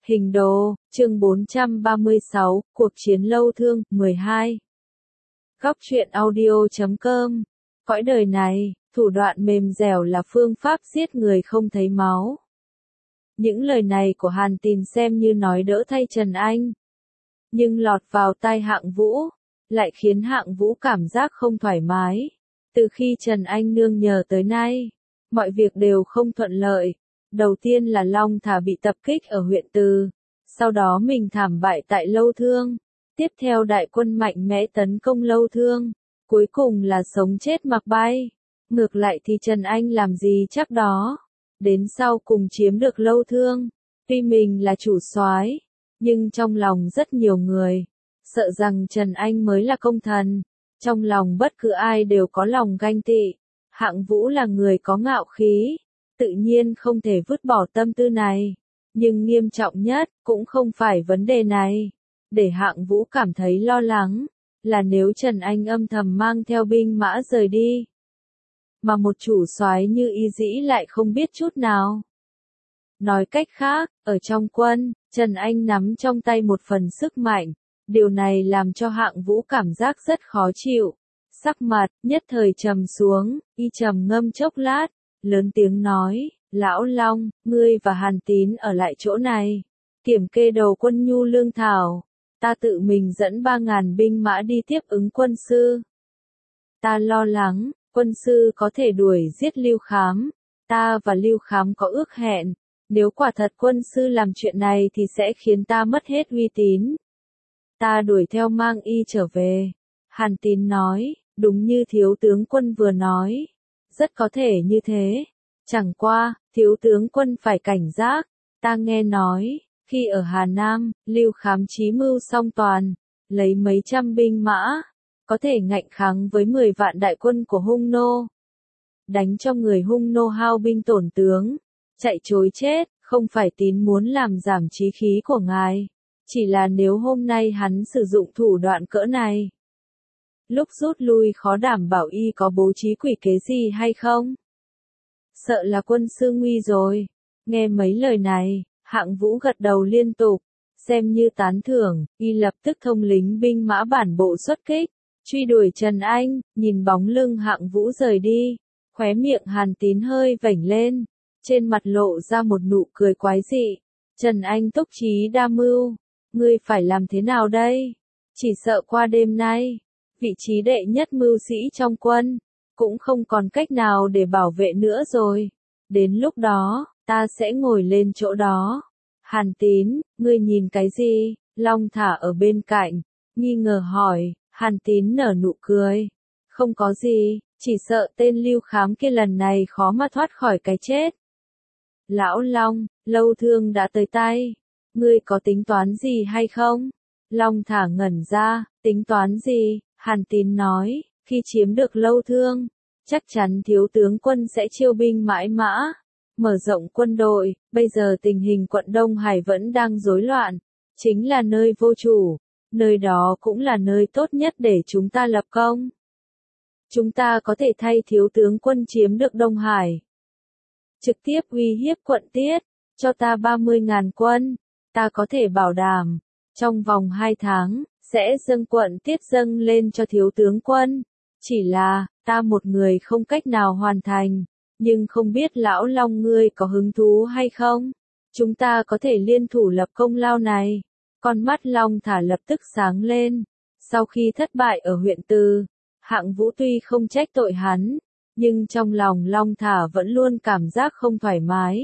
Hình đồ, chương 436, cuộc chiến lâu thương, 12. Góc truyện audio.com. Cõi đời này, thủ đoạn mềm dẻo là phương pháp giết người không thấy máu. Những lời này của Hàn Tín xem như nói đỡ thay Trần Anh. Nhưng lọt vào tai Hạng Vũ, lại khiến Hạng Vũ cảm giác không thoải mái. Từ khi Trần Anh nương nhờ tới nay, mọi việc đều không thuận lợi. Đầu tiên là Long Thả bị tập kích ở huyện Từ, sau đó mình thảm bại tại Lâu Thương, tiếp theo đại quân mạnh mẽ tấn công Lâu Thương, cuối cùng là sống chết mặc bay. Ngược lại thì Trần Anh làm gì chắc đó, đến sau cùng chiếm được Lâu Thương. Tuy mình là chủ soái, nhưng trong lòng rất nhiều người sợ rằng Trần Anh mới là công thần, trong lòng bất cứ ai đều có lòng ganh tị. Hạng Vũ là người có ngạo khí, tự nhiên không thể vứt bỏ tâm tư này, nhưng nghiêm trọng nhất cũng không phải vấn đề này. Để Hạng Vũ cảm thấy lo lắng là nếu Trần Anh âm thầm mang theo binh mã rời đi, mà một chủ soái như Y Dĩ lại không biết chút nào. Nói cách khác, ở trong quân, Trần Anh nắm trong tay một phần sức mạnh, điều này làm cho Hạng Vũ cảm giác rất khó chịu. Sắc mặt nhất thời trầm xuống, y trầm ngâm chốc lát, lớn tiếng nói, Lão Long, ngươi và Hàn Tín ở lại chỗ này, kiểm kê đầu quân nhu lương thảo, ta tự mình dẫn 3.000 binh mã đi tiếp ứng quân sư. Ta lo lắng, quân sư có thể đuổi giết Lưu Khám, ta và Lưu Khám có ước hẹn, nếu quả thật quân sư làm chuyện này thì sẽ khiến ta mất hết uy tín. Ta đuổi theo mang y trở về. Hàn Tín nói, đúng như thiếu tướng quân vừa nói, rất có thể như thế. Chẳng qua, thiếu tướng quân phải cảnh giác, ta nghe nói, khi ở Hà Nam, Lưu Khám chí mưu song toàn, lấy mấy trăm binh mã, có thể ngạnh kháng với 10 vạn đại quân của Hung Nô. Đánh cho người Hung Nô hao binh tổn tướng, chạy trối chết, không phải Tín muốn làm giảm chí khí của ngài, chỉ là nếu hôm nay hắn sử dụng thủ đoạn cỡ này, lúc rút lui khó đảm bảo y có bố trí quỷ kế gì hay không. Sợ là quân sư nguy rồi. Nghe mấy lời này, Hạng Vũ gật đầu liên tục, xem như tán thưởng, y lập tức thông lính binh mã bản bộ xuất kích, truy đuổi Trần Anh. Nhìn bóng lưng Hạng Vũ rời đi, khóe miệng Hàn Tín hơi vểnh lên, trên mặt lộ ra một nụ cười quái dị. Trần Anh túc trí đa mưu, ngươi phải làm thế nào đây? Chỉ sợ qua đêm nay, vị trí đệ nhất mưu sĩ trong quân, cũng không còn cách nào để bảo vệ nữa rồi. Đến lúc đó, ta sẽ ngồi lên chỗ đó. Hàn Tín, ngươi nhìn cái gì? Long Thả ở bên cạnh, nghi ngờ hỏi. Hàn Tín nở nụ cười. Không có gì, chỉ sợ tên Lưu Khám kia lần này khó mà thoát khỏi cái chết. Lão Long, Lâu Thương đã tới tay. Ngươi có tính toán gì hay không? Long Thả ngẩn ra, tính toán gì? Hàn Tín nói, khi chiếm được Lâu Thương, chắc chắn thiếu tướng quân sẽ chiêu binh mãi mã, mở rộng quân đội. Bây giờ tình hình quận Đông Hải vẫn đang rối loạn, chính là nơi vô chủ, nơi đó cũng là nơi tốt nhất để chúng ta lập công. Chúng ta có thể thay thiếu tướng quân chiếm được Đông Hải, trực tiếp uy hiếp quận Tiết, cho ta 30.000 quân, ta có thể bảo đảm, trong vòng 2 tháng, sẽ dâng quận Tiết dâng lên cho thiếu tướng quân. Chỉ là, ta một người không cách nào hoàn thành, nhưng không biết Lão Long ngươi có hứng thú hay không? Chúng ta có thể liên thủ lập công lao này. Con mắt Long Thả lập tức sáng lên. Sau khi thất bại ở huyện Từ, Hạng Vũ tuy không trách tội hắn, nhưng trong lòng Long Thả vẫn luôn cảm giác không thoải mái.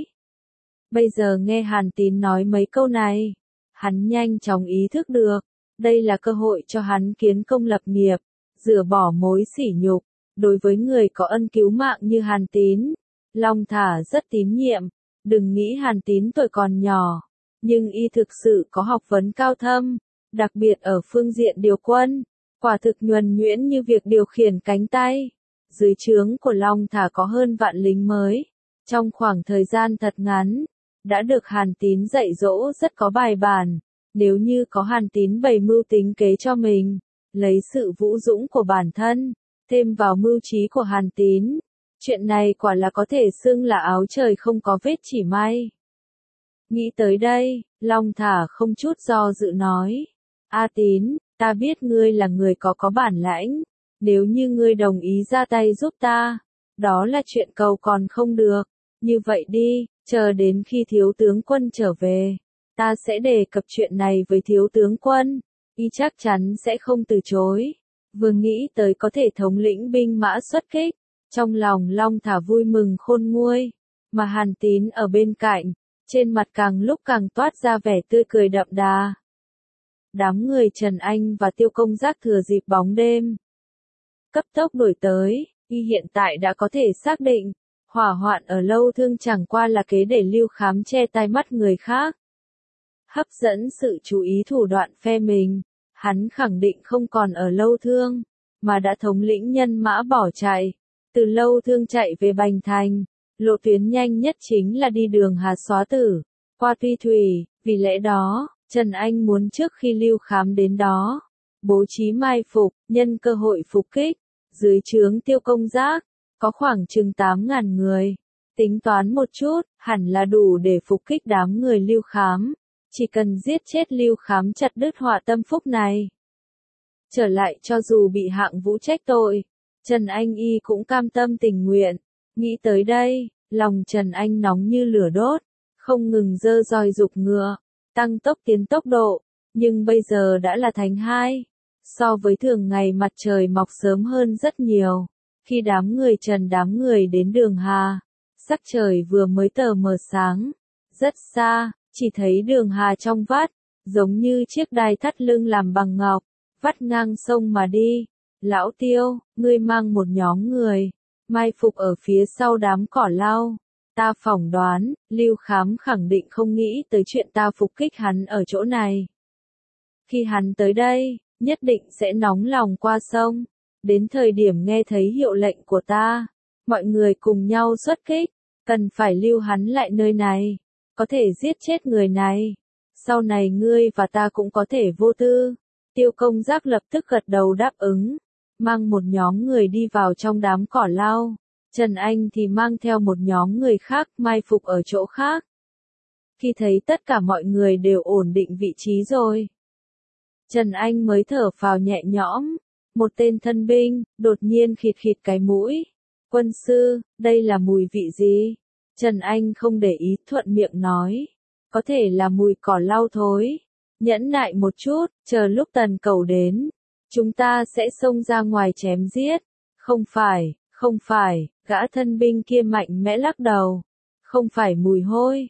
Bây giờ nghe Hàn Tín nói mấy câu này, hắn nhanh chóng ý thức được, đây là cơ hội cho hắn kiến công lập nghiệp, rửa bỏ mối sỉ nhục. Đối với người có ân cứu mạng như Hàn Tín, Long Thả rất tín nhiệm. Đừng nghĩ Hàn Tín tuổi còn nhỏ, nhưng y thực sự có học vấn cao thâm, đặc biệt ở phương diện điều quân, quả thực nhuần nhuyễn như việc điều khiển cánh tay. Dưới trướng của Long Thả có hơn vạn lính mới, trong khoảng thời gian thật ngắn, đã được Hàn Tín dạy dỗ rất có bài bản. Nếu như có Hàn Tín bày mưu tính kế cho mình, lấy sự vũ dũng của bản thân, thêm vào mưu trí của Hàn Tín, chuyện này quả là có thể xưng là áo trời không có vết chỉ may. Nghĩ tới đây, Long Thả không chút do dự nói. A Tín, ta biết ngươi là người có bản lãnh. Nếu như ngươi đồng ý ra tay giúp ta, đó là chuyện cầu còn không được. Như vậy đi, chờ đến khi thiếu tướng quân trở về, ta sẽ đề cập chuyện này với thiếu tướng quân. Y chắc chắn sẽ không từ chối. Vừa nghĩ tới có thể thống lĩnh binh mã xuất kích, trong lòng Long Thả vui mừng khôn nguôi. Mà Hàn Tín ở bên cạnh, trên mặt càng lúc càng toát ra vẻ tươi cười đậm đà. Đám người Trần Anh và Tiêu Công Giác thừa dịp bóng đêm cấp tốc đuổi tới, y hiện tại đã có thể xác định, hỏa hoạn ở Lâu Thương chẳng qua là kế để Lưu Khám che tai mắt người khác. Hấp dẫn sự chú ý thủ đoạn phe mình, hắn khẳng định không còn ở Lâu Thương, mà đã thống lĩnh nhân mã bỏ chạy, từ Lâu Thương chạy về Bành Thành, lộ tuyến nhanh nhất chính là đi đường Hà Xóa Tử, qua Tuy Thủy, vì lẽ đó, Trần Anh muốn trước khi Lưu Khám đến đó, bố trí mai phục, nhân cơ hội phục kích, dưới trướng Tiêu Công Giác, có khoảng chừng 8.000 người. Tính toán một chút, hẳn là đủ để phục kích đám người Lưu Khám. Chỉ cần giết chết Lưu Khám chặt đứt họa tâm phúc này. Trở lại cho dù bị Hạng Vũ trách tội, Trần Anh y cũng cam tâm tình nguyện. Nghĩ tới đây, lòng Trần Anh nóng như lửa đốt, không ngừng giơ roi giục ngựa, tăng tốc tiến tốc độ, nhưng bây giờ đã là tháng 2. So với thường ngày mặt trời mọc sớm hơn rất nhiều. Khi đám người đến đường Hà, sắc trời vừa mới tờ mờ sáng. Rất xa, chỉ thấy đường Hà trong vắt, giống như chiếc đai thắt lưng làm bằng ngọc, vắt ngang sông mà đi. Lão Tiêu, ngươi mang một nhóm người, mai phục ở phía sau đám cỏ lau. Ta phỏng đoán, Lưu Khám khẳng định không nghĩ tới chuyện ta phục kích hắn ở chỗ này. Khi hắn tới đây, nhất định sẽ nóng lòng qua sông. Đến thời điểm nghe thấy hiệu lệnh của ta, mọi người cùng nhau xuất kích, cần phải lưu hắn lại nơi này, có thể giết chết người này. Sau này ngươi và ta cũng có thể vô tư. Tiêu Công Giác lập tức gật đầu đáp ứng, mang một nhóm người đi vào trong đám cỏ lau. Trần Anh thì mang theo một nhóm người khác mai phục ở chỗ khác. Khi thấy tất cả mọi người đều ổn định vị trí rồi, Trần Anh mới thở phào nhẹ nhõm. Một tên thân binh, đột nhiên khịt khịt cái mũi. Quân sư, đây là mùi vị gì? Trần Anh không để ý thuận miệng nói. Có thể là mùi cỏ lau thối. Nhẫn nại một chút, chờ lúc Tần Cẩu đến. Chúng ta sẽ xông ra ngoài chém giết. Không phải, gã thân binh kia mạnh mẽ lắc đầu. Không phải mùi hôi,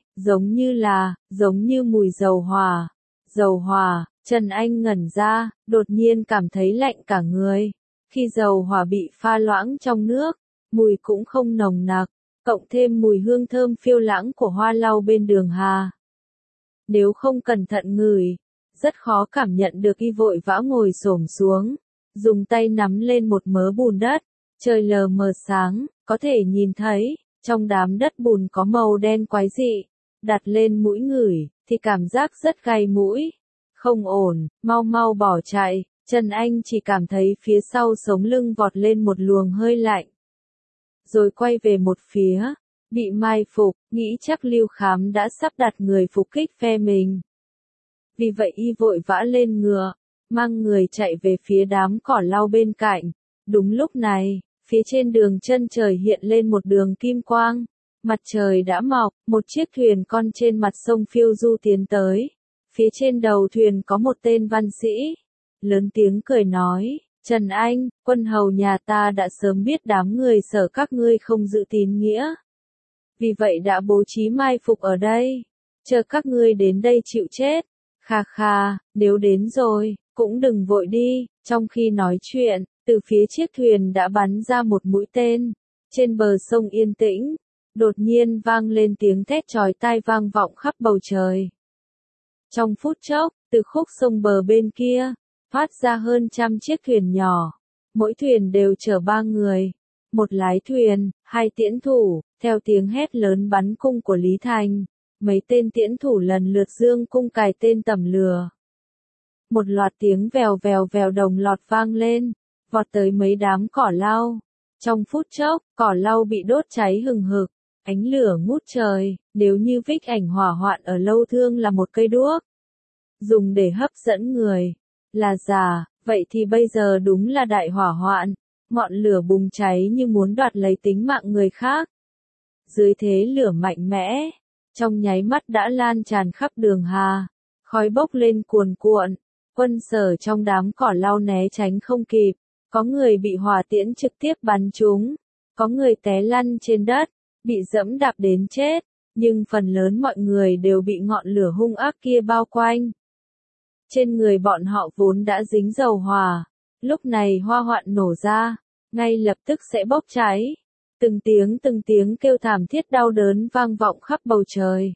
giống như mùi dầu hỏa. Dầu hỏa. Trần Anh ngẩn ra, đột nhiên cảm thấy lạnh cả người. Khi dầu hỏa bị pha loãng trong nước, mùi cũng không nồng nặc, cộng thêm mùi hương thơm phiêu lãng của hoa lau bên đường Hà. Nếu không cẩn thận ngửi, rất khó cảm nhận được. Y vội vã ngồi xổm xuống, dùng tay nắm lên một mớ bùn đất. Trời lờ mờ sáng, có thể nhìn thấy, trong đám đất bùn có màu đen quái dị. Đặt lên mũi ngửi, thì cảm giác rất gai mũi. Không ổn, mau bỏ chạy. Trần Anh chỉ cảm thấy phía sau sống lưng vọt lên một luồng hơi lạnh. Rồi quay về một phía, bị mai phục, nghĩ chắc Lưu Khám đã sắp đặt người phục kích phe mình. Vì vậy y vội vã lên ngựa, mang người chạy về phía đám cỏ lau bên cạnh. Đúng lúc này, phía trên đường chân trời hiện lên một đường kim quang. Mặt trời đã mọc, một chiếc thuyền con trên mặt sông phiêu du tiến tới. Phía trên đầu thuyền có một tên văn sĩ, lớn tiếng cười nói, Trần Anh, quân hầu nhà ta đã sớm biết đám người Sở các ngươi không giữ tín nghĩa. Vì vậy đã bố trí mai phục ở đây, chờ các ngươi đến đây chịu chết. Kha, nếu đến rồi, cũng đừng vội đi. Trong khi nói chuyện, từ phía chiếc thuyền đã bắn ra một mũi tên. Trên bờ sông yên tĩnh, đột nhiên vang lên tiếng thét chói tai vang vọng khắp bầu trời. Trong phút chốc, từ khúc sông bờ bên kia, phát ra hơn 100 chiếc thuyền nhỏ. Mỗi thuyền đều chở 3 người. Một lái thuyền, 2 tiễn thủ, theo tiếng hét lớn bắn cung của Lý Thành. Mấy tên tiễn thủ lần lượt dương cung cài tên tầm lửa. Một loạt tiếng vèo đồng lọt vang lên, vọt tới mấy đám cỏ lau. Trong phút chốc, cỏ lau bị đốt cháy hừng hực. ánh lửa ngút trời, nếu như vích ảnh hỏa hoạn ở lâu thương là một cây đuốc, dùng để hấp dẫn người, là giả, vậy thì bây giờ đúng là đại hỏa hoạn, ngọn lửa bùng cháy như muốn đoạt lấy tính mạng người khác. Dưới thế lửa mạnh mẽ, trong nháy mắt đã lan tràn khắp đường Hà, khói bốc lên cuồn cuộn, quân Sở trong đám cỏ lau né tránh không kịp, có người bị hỏa tiễn trực tiếp bắn trúng, có người té lăn trên đất, bị dẫm đạp đến chết, nhưng phần lớn mọi người đều bị ngọn lửa hung ác kia bao quanh. Trên người bọn họ vốn đã dính dầu hỏa, lúc này hỏa hoạn nổ ra, ngay lập tức sẽ bốc cháy. Từng tiếng kêu thảm thiết đau đớn vang vọng khắp bầu trời.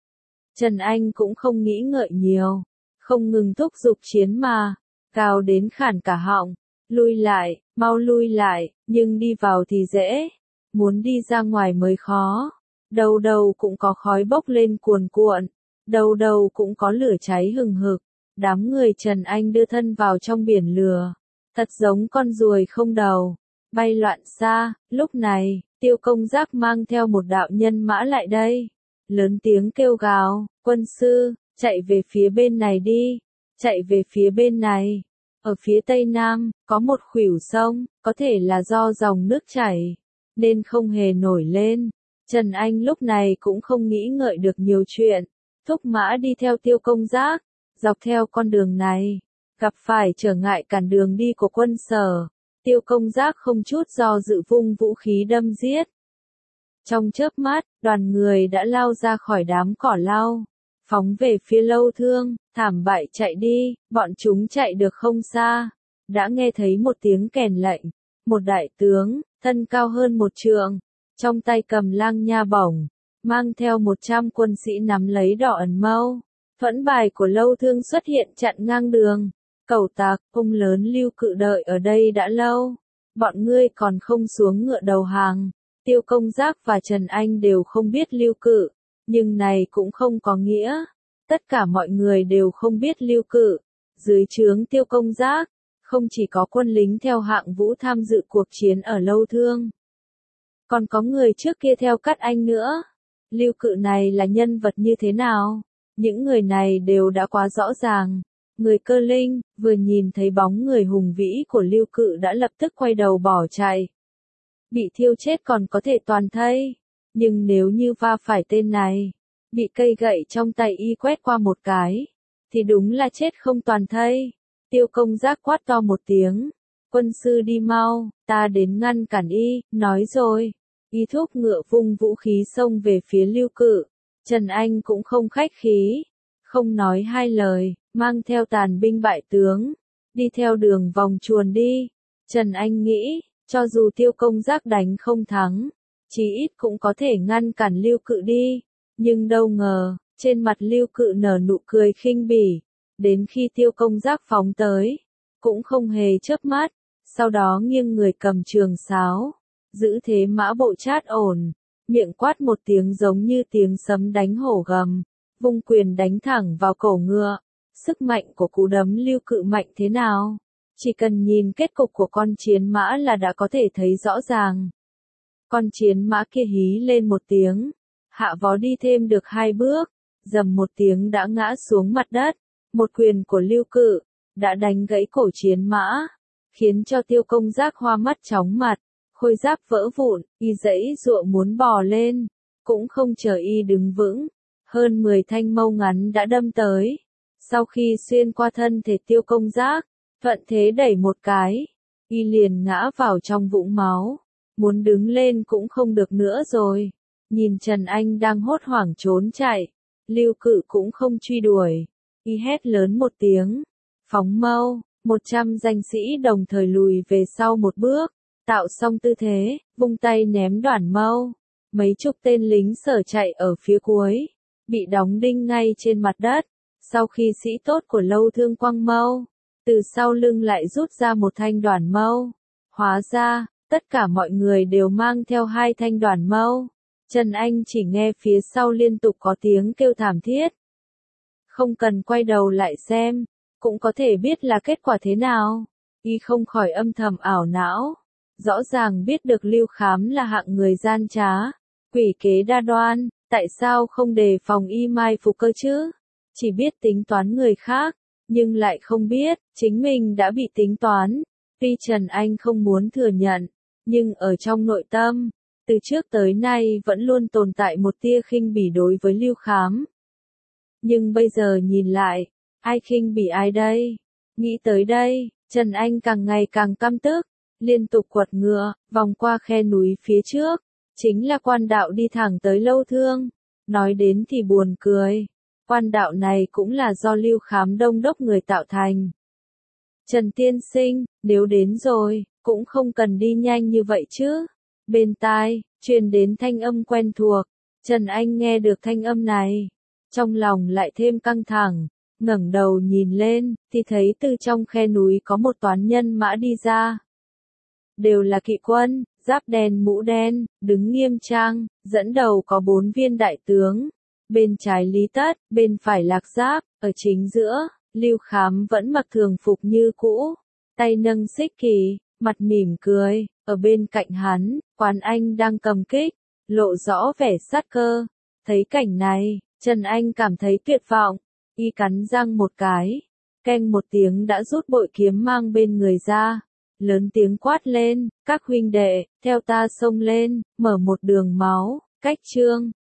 Trần Anh cũng không nghĩ ngợi nhiều, không ngừng thúc giục chiến mà, cao đến khản cả họng, lui lại, mau lui lại, nhưng đi vào thì dễ, muốn đi ra ngoài mới khó. Đầu đầu cũng có khói bốc lên cuồn cuộn, đầu đầu cũng có lửa cháy hừng hực. Đám người Trần Anh đưa thân vào trong biển lửa, thật giống con ruồi không đầu, bay loạn xa. Lúc này, Tiêu Công Giác mang theo một đạo nhân mã lại đây, lớn tiếng kêu gào, quân sư, chạy về phía bên này đi, chạy về phía bên này. Ở phía tây nam, có một khuỷu sông, có thể là do dòng nước chảy, nên không hề nổi lên. Trần Anh lúc này cũng không nghĩ ngợi được nhiều chuyện, thúc mã đi theo Tiêu Công Giác. Dọc theo con đường này, gặp phải trở ngại cản đường đi của quân Sở, Tiêu Công Giác không chút do dự vung vũ khí đâm giết. Trong chớp mắt, đoàn người đã lao ra khỏi đám cỏ lau, phóng về phía lâu thương, thảm bại chạy đi, bọn chúng chạy được không xa, đã nghe thấy một tiếng kèn lệnh, một đại tướng, thân cao hơn 1 trượng, trong tay cầm lang nha bổng, mang theo 100 quân sĩ nắm lấy đỏ ẩn mâu. Thuẫn bài của lâu thương xuất hiện chặn ngang đường. Cẩu tặc, ông lớn Lưu Cự đợi ở đây đã lâu. Bọn ngươi còn không xuống ngựa đầu hàng. Tiêu Công Giác và Trần Anh đều không biết Lưu Cự. Nhưng này cũng không có nghĩa. Tất cả mọi người đều không biết Lưu Cự. Dưới trướng Tiêu Công Giác, không chỉ có quân lính theo hạng vũ tham dự cuộc chiến ở lâu thương. Còn có người trước kia theo Cát Anh nữa. Lưu Cự này là nhân vật như thế nào? Những người này đều đã quá rõ ràng. Người Cơ Linh, vừa nhìn thấy bóng người hùng vĩ của Lưu Cự đã lập tức quay đầu bỏ chạy. Bị thiêu chết còn có thể toàn thây. Nhưng nếu như va phải tên này, bị cây gậy trong tay y quét qua một cái, thì đúng là chết không toàn thây. Tiêu Công Giác quát to một tiếng. Quân sư đi mau, ta đến ngăn cản y, nói rồi. Y thúc ngựa vung vũ khí xông về phía Lưu Cự. Trần Anh cũng không khách khí, không nói hai lời, mang theo tàn binh bại tướng, đi theo đường vòng chuồn đi. Trần Anh nghĩ, cho dù Tiêu Công Giác đánh không thắng, chí ít cũng có thể ngăn cản Lưu Cự đi. Nhưng đâu ngờ, trên mặt Lưu Cự nở nụ cười khinh bỉ, đến khi Tiêu Công Giác phóng tới, cũng không hề chớp mắt, sau đó nghiêng người cầm trường sáo, giữ thế mã bộ chát ổn. Miệng quát một tiếng giống như tiếng sấm đánh hổ gầm, vung quyền đánh thẳng vào cổ ngựa. Sức mạnh của cú đấm Lưu Cự mạnh thế nào? Chỉ cần nhìn kết cục của con chiến mã là đã có thể thấy rõ ràng. Con chiến mã kia hí lên một tiếng, hạ vó đi thêm được 2 bước, rầm một tiếng đã ngã xuống mặt đất. Một quyền của Lưu Cự đã đánh gãy cổ chiến mã, khiến cho Tiêu Công Giác hoa mắt chóng mặt. Khôi giáp vỡ vụn, y giãy giụa muốn bò lên, cũng không chờ y đứng vững, hơn 10 thanh mâu ngắn đã đâm tới. Sau khi xuyên qua thân thể Tiêu Công Giác, thuận thế đẩy một cái, y liền ngã vào trong vũng máu, muốn đứng lên cũng không được nữa rồi. Nhìn Trần Anh đang hốt hoảng trốn chạy, Lưu Cự cũng không truy đuổi, y hét lớn một tiếng, phóng mâu, 100 danh sĩ đồng thời lùi về sau một bước. Tạo xong tư thế, vung tay ném đoản mâu. Mấy chục tên lính Sở chạy ở phía cuối, bị đóng đinh ngay trên mặt đất. Sau khi sĩ tốt của lâu thương quăng mâu, từ sau lưng lại rút ra một thanh đoản mâu. Hóa ra, tất cả mọi người đều mang theo 2 thanh đoản mâu. Trần Anh chỉ nghe phía sau liên tục có tiếng kêu thảm thiết. Không cần quay đầu lại xem, cũng có thể biết là kết quả thế nào. Y không khỏi âm thầm ảo não. Rõ ràng biết được Lưu Khám là hạng người gian trá, Quỷ kế đa đoan, tại sao không đề phòng y mai phục cơ chứ? Chỉ biết tính toán người khác, nhưng lại không biết, chính mình đã bị tính toán. Tuy Trần Anh không muốn thừa nhận, nhưng ở trong nội tâm, từ trước tới nay vẫn luôn tồn tại một tia khinh bỉ đối với Lưu Khám. Nhưng bây giờ nhìn lại, ai khinh bỉ ai đây? Nghĩ tới đây, Trần Anh càng ngày càng căm tức, liên tục quật ngựa, vòng qua khe núi phía trước, chính là quan đạo đi thẳng tới Lâu Thương. Nói đến thì buồn cười, quan đạo này cũng là do Lưu Khám đông đốc người tạo thành. Trần tiên sinh, nếu đến rồi, cũng không cần đi nhanh như vậy chứ. Bên tai, truyền đến thanh âm quen thuộc, Trần Anh nghe được thanh âm này, trong lòng lại thêm căng thẳng, ngẩng đầu nhìn lên, thì thấy từ trong khe núi có một toán nhân mã đi ra. Đều là kỵ quân, giáp đen mũ đen, đứng nghiêm trang, dẫn đầu có 4 viên đại tướng. Bên trái Lý Tất, bên phải Lạc Giáp, ở chính giữa, Lưu Khám vẫn mặc thường phục như cũ, tay nâng xích kỳ, mặt mỉm cười, ở bên cạnh hắn, Quán Anh đang cầm kích, lộ rõ vẻ sát cơ. Thấy cảnh này, Trần Anh cảm thấy tuyệt vọng, y cắn răng một cái, keng một tiếng đã rút bội kiếm mang bên người ra, lớn tiếng quát lên, các huynh đệ, theo ta xông lên, mở một đường máu, cách trương.